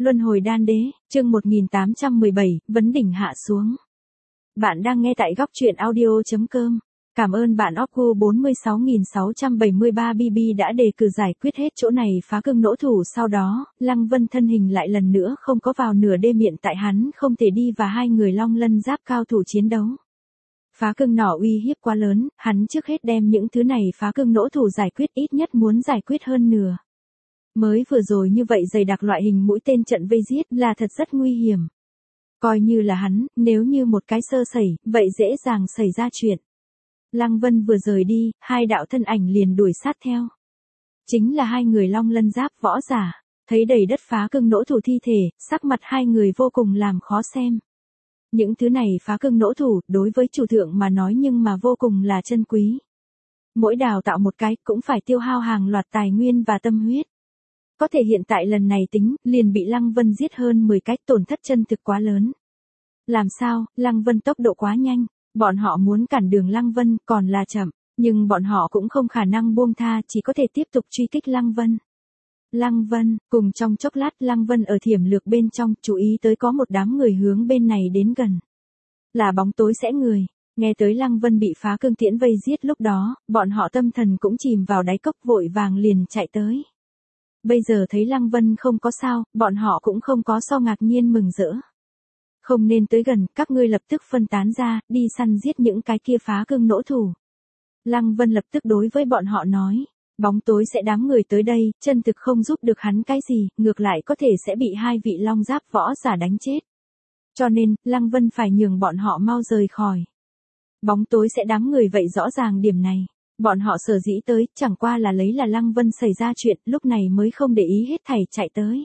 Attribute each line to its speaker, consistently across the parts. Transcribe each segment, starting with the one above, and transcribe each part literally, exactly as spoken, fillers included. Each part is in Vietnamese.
Speaker 1: Luân hồi đan đế, chương một nghìn tám trăm mười bảy, vấn đỉnh hạ xuống. Bạn đang nghe tại góc truyện audio chấm com. Cảm ơn bạn Opco bốn mươi sáu nghìn sáu trăm bảy mươi ba B B đã đề cử giải quyết hết chỗ này phá cương nỗ thủ. Sau đó, Lăng Vân thân hình lại lần nữa không có vào nửa đêm, hiện tại hắn không thể đi và hai người long lân giáp cao thủ chiến đấu. Phá cương nỏ uy hiếp quá lớn, hắn trước hết đem những thứ này phá cương nỗ thủ giải quyết, ít nhất muốn giải quyết hơn nửa. Mới vừa rồi như vậy dày đặc loại hình mũi tên trận vây giết là thật rất nguy hiểm. Coi như là hắn, nếu như một cái sơ sẩy, vậy dễ dàng xảy ra chuyện. Lăng Vân vừa rời đi, hai đạo thân ảnh liền đuổi sát theo. Chính là hai người long lân giáp võ giả, thấy đầy đất phá cương nỗ thủ thi thể, sắc mặt hai người vô cùng làm khó xem. Những thứ này phá cương nỗ thủ, đối với chủ thượng mà nói nhưng mà vô cùng là chân quý. Mỗi đào tạo một cái cũng phải tiêu hao hàng loạt tài nguyên và tâm huyết. Có thể hiện tại lần này tính, liền bị Lăng Vân giết hơn mười cái, tổn thất chân thực quá lớn. Làm sao, Lăng Vân tốc độ quá nhanh, bọn họ muốn cản đường Lăng Vân còn là chậm, nhưng bọn họ cũng không khả năng buông tha, chỉ có thể tiếp tục truy kích Lăng Vân. Lăng Vân, cùng trong chốc lát Lăng Vân ở thiểm lược bên trong, chú ý tới có một đám người hướng bên này đến gần. Là bóng tối sẽ người, nghe tới Lăng Vân bị phá cương tiễn vây giết, lúc đó, bọn họ tâm thần cũng chìm vào đáy cốc, vội vàng liền chạy tới. Bây giờ thấy Lăng Vân không có sao, bọn họ cũng không có so ngạc nhiên mừng rỡ. Không nên tới gần, các ngươi lập tức phân tán ra, đi săn giết những cái kia phá cương nỗ thủ. Lăng Vân lập tức đối với bọn họ nói, bóng tối sẽ đám người tới đây, chân thực không giúp được hắn cái gì, ngược lại có thể sẽ bị hai vị long giáp võ giả đánh chết. Cho nên, Lăng Vân phải nhường bọn họ mau rời khỏi. Bóng tối sẽ đám người vậy rõ ràng điểm này. Bọn họ sở dĩ tới, chẳng qua là lấy là Lăng Vân xảy ra chuyện, lúc này mới không để ý hết thảy chạy tới.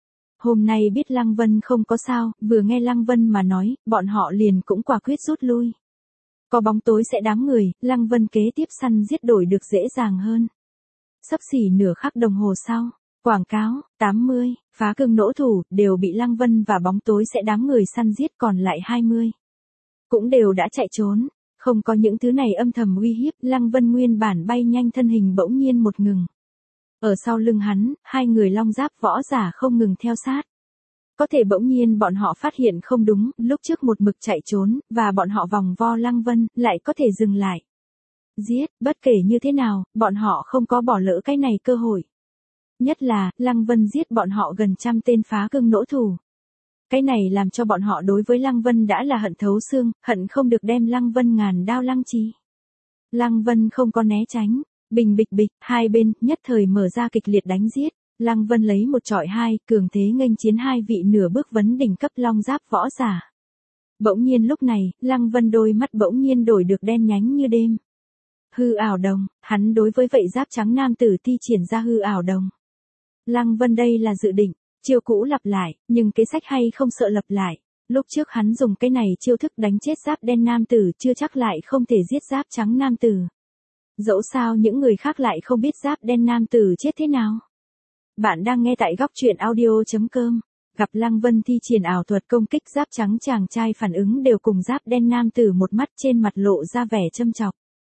Speaker 1: Hôm nay biết Lăng Vân không có sao, vừa nghe Lăng Vân mà nói, bọn họ liền cũng quả quyết rút lui. Có bóng tối sẽ đám người, Lăng Vân kế tiếp săn giết đổi được dễ dàng hơn. Sắp xỉ nửa khắc đồng hồ sau, quảng cáo, tám mươi, phá cương nỗ thủ, đều bị Lăng Vân và bóng tối sẽ đám người săn giết, còn lại hai mươi. Cũng đều đã chạy trốn. Không có những thứ này âm thầm uy hiếp, Lăng Vân nguyên bản bay nhanh thân hình bỗng nhiên một ngừng. Ở sau lưng hắn, hai người long giáp võ giả không ngừng theo sát. Có thể bỗng nhiên bọn họ phát hiện không đúng, lúc trước một mực chạy trốn, và bọn họ vòng vo Lăng Vân, lại có thể dừng lại. Giết, bất kể như thế nào, bọn họ không có bỏ lỡ cái này cơ hội. Nhất là, Lăng Vân giết bọn họ gần trăm tên phá cương nỗ thủ. Cái này làm cho bọn họ đối với Lăng Vân đã là hận thấu xương, hận không được đem Lăng Vân ngàn đao lăng trí. Lăng Vân không có né tránh, bình bịch bịch, hai bên nhất thời mở ra kịch liệt đánh giết. Lăng Vân lấy một trọi hai, cường thế nghênh chiến hai vị nửa bước vấn đỉnh cấp long giáp võ giả. Bỗng nhiên lúc này, Lăng Vân đôi mắt bỗng nhiên đổi được đen nhánh như đêm. Hư ảo đồng, hắn đối với vậy giáp trắng nam tử thi triển ra hư ảo đồng. Lăng Vân đây là dự định. Chiêu cũ lặp lại, nhưng kế sách hay không sợ lặp lại. Lúc trước hắn dùng cái này chiêu thức đánh chết giáp đen nam tử, chưa chắc lại không thể giết giáp trắng nam tử. Dẫu sao những người khác lại không biết giáp đen nam tử chết thế nào. Bạn đang nghe tại góc truyện audio chấm com. Gặp Lăng Vân thi triển ảo thuật công kích giáp trắng, chàng trai phản ứng đều cùng giáp đen nam tử một mắt, trên mặt lộ ra vẻ châm chọc.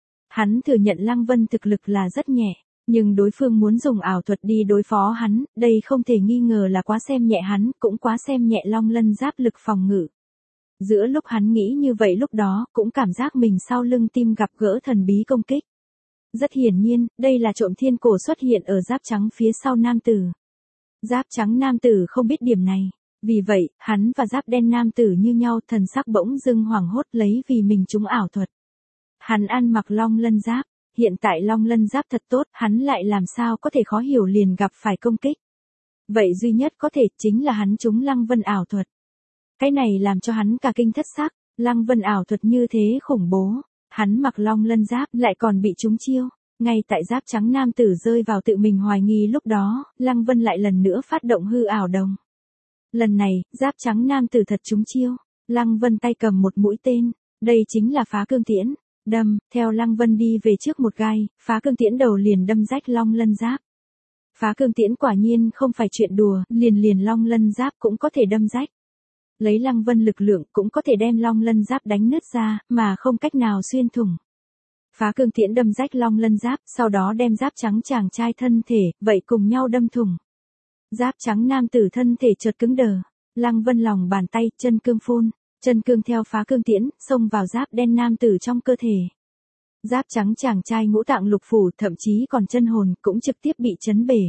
Speaker 1: Hắn thừa nhận Lăng Vân thực lực là rất nhẹ. Nhưng đối phương muốn dùng ảo thuật đi đối phó hắn, đây không thể nghi ngờ là quá xem nhẹ hắn, cũng quá xem nhẹ long lân giáp lực phòng ngự. Giữa lúc hắn nghĩ như vậy, lúc đó, cũng cảm giác mình sau lưng tim gặp gỡ thần bí công kích. Rất hiển nhiên, đây là trộm thiên cổ xuất hiện ở giáp trắng phía sau nam tử. Giáp trắng nam tử không biết điểm này. Vì vậy, hắn và giáp đen nam tử như nhau, thần sắc bỗng dưng hoảng hốt lấy vì mình trúng ảo thuật. Hắn ăn mặc long lân giáp. Hiện tại long lân giáp thật tốt, hắn lại làm sao có thể khó hiểu liền gặp phải công kích. Vậy duy nhất có thể chính là hắn trúng Lăng Vân ảo thuật. Cái này làm cho hắn cả kinh thất xác, Lăng Vân ảo thuật như thế khủng bố. Hắn mặc long lân giáp lại còn bị trúng chiêu. Ngay tại giáp trắng nam tử rơi vào tự mình hoài nghi lúc đó, Lăng Vân lại lần nữa phát động hư ảo đồng. Lần này, giáp trắng nam tử thật trúng chiêu. Lăng Vân tay cầm một mũi tên. Đây chính là phá cương tiễn. Đâm, theo Lăng Vân đi về trước một gai, phá cương tiễn đầu liền đâm rách long lân giáp. Phá cương tiễn quả nhiên không phải chuyện đùa, liền liền long lân giáp cũng có thể đâm rách. Lấy Lăng Vân lực lượng cũng có thể đem long lân giáp đánh nứt ra, mà không cách nào xuyên thủng. Phá cương tiễn đâm rách long lân giáp, sau đó đem giáp trắng chàng trai thân thể, vậy cùng nhau đâm thủng. Giáp trắng nam tử thân thể chợt cứng đờ. Lăng Vân lòng bàn tay, chân cương phun. Chân cương theo phá cương tiễn, xông vào giáp đen nam tử trong cơ thể. Giáp trắng chàng trai ngũ tạng lục phủ, thậm chí còn chân hồn, cũng trực tiếp bị chấn bể.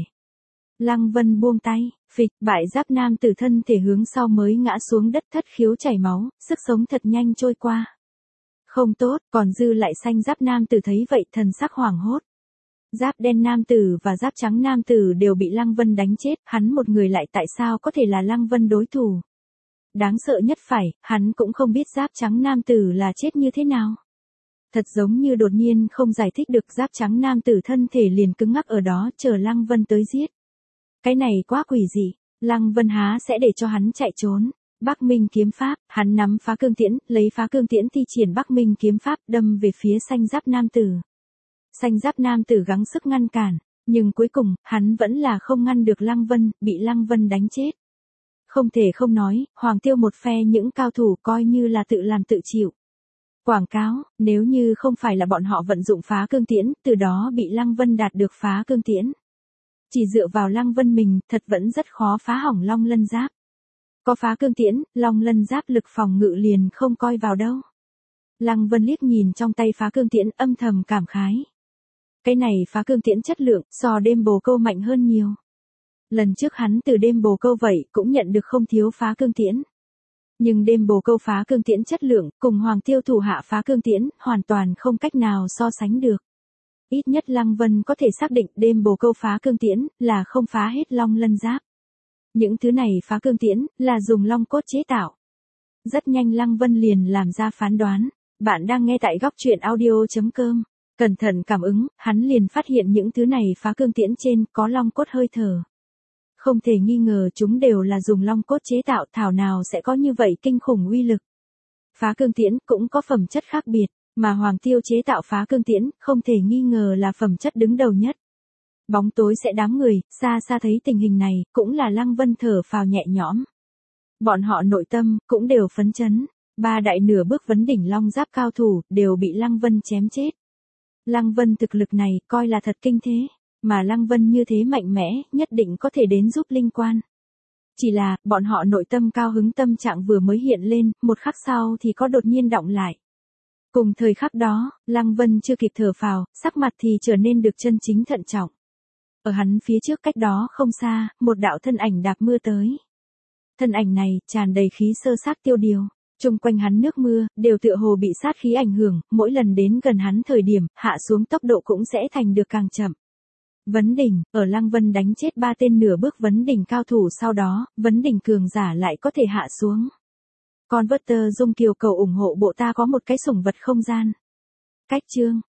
Speaker 1: Lăng Vân buông tay, phịch, bại giáp nam tử thân thể hướng sau mới ngã xuống đất, thất khiếu chảy máu, sức sống thật nhanh trôi qua. Không tốt, còn dư lại xanh giáp nam tử thấy vậy thần sắc hoảng hốt. Giáp đen nam tử và giáp trắng nam tử đều bị Lăng Vân đánh chết, hắn một người lại tại sao có thể là Lăng Vân đối thủ. Đáng sợ nhất phải, hắn cũng không biết giáp trắng nam tử là chết như thế nào. Thật giống như đột nhiên không giải thích được, giáp trắng nam tử thân thể liền cứng ngắc ở đó chờ Lăng Vân tới giết. Cái này quá quỷ dị, Lăng Vân há sẽ để cho hắn chạy trốn. Bắc Minh kiếm pháp, hắn nắm phá cương tiễn, lấy phá cương tiễn thi triển Bắc Minh kiếm pháp đâm về phía xanh giáp nam tử. Xanh giáp nam tử gắng sức ngăn cản, nhưng cuối cùng, hắn vẫn là không ngăn được Lăng Vân, bị Lăng Vân đánh chết. Không thể không nói, Hoàng Tiêu một phe những cao thủ coi như là tự làm tự chịu. Quảng cáo, nếu như không phải là bọn họ vận dụng phá cương tiễn, từ đó bị Lăng Vân đạt được phá cương tiễn. Chỉ dựa vào Lăng Vân mình, thật vẫn rất khó phá hỏng Long Lân Giáp. Có phá cương tiễn, Long Lân Giáp lực phòng ngự liền không coi vào đâu. Lăng Vân liếc nhìn trong tay phá cương tiễn, âm thầm cảm khái. Cái này phá cương tiễn chất lượng, so đêm bồ câu mạnh hơn nhiều. Lần trước hắn từ đêm bồ câu vậy, cũng nhận được không thiếu phá cương tiễn. Nhưng đêm bồ câu phá cương tiễn chất lượng, cùng Hoàng Tiêu thủ hạ phá cương tiễn, hoàn toàn không cách nào so sánh được. Ít nhất Lăng Vân có thể xác định đêm bồ câu phá cương tiễn, là không phá hết Long Lân Giáp. Những thứ này phá cương tiễn, là dùng long cốt chế tạo. Rất nhanh Lăng Vân liền làm ra phán đoán. Bạn đang nghe tại góc truyện audio.com. Cẩn thận cảm ứng, hắn liền phát hiện những thứ này phá cương tiễn trên có long cốt hơi thở. Không thể nghi ngờ chúng đều là dùng long cốt chế tạo, thảo nào sẽ có như vậy kinh khủng uy lực. Phá cương tiễn cũng có phẩm chất khác biệt, mà Hoàng Tiêu chế tạo phá cương tiễn, không thể nghi ngờ là phẩm chất đứng đầu nhất. Bóng tối sẽ đám người, xa xa thấy tình hình này, cũng là Lăng Vân thở phào nhẹ nhõm. Bọn họ nội tâm, cũng đều phấn chấn. Ba đại nửa bước vấn đỉnh long giáp cao thủ, đều bị Lăng Vân chém chết. Lăng Vân thực lực này, coi là thật kinh thế. Mà Lăng Vân như thế mạnh mẽ, nhất định có thể đến giúp linh quan. Chỉ là, bọn họ nội tâm cao hứng tâm trạng vừa mới hiện lên, một khắc sau thì có đột nhiên đọng lại. Cùng thời khắc đó, Lăng Vân chưa kịp thở phào, sắc mặt thì trở nên được chân chính thận trọng. Ở hắn phía trước cách đó không xa, một đạo thân ảnh đạp mưa tới. Thân ảnh này, tràn đầy khí sơ sát tiêu điều. Trung quanh hắn nước mưa, đều tựa hồ bị sát khí ảnh hưởng, mỗi lần đến gần hắn thời điểm, hạ xuống tốc độ cũng sẽ thành được càng chậm. Vấn đỉnh, ở Lăng Vân đánh chết ba tên nửa bước vấn đỉnh cao thủ sau đó, vấn đỉnh cường giả lại có thể hạ xuống. Con Vớt Tơ Dung Kiều cầu ủng hộ bộ ta có một cái sủng vật không gian. Cách chương.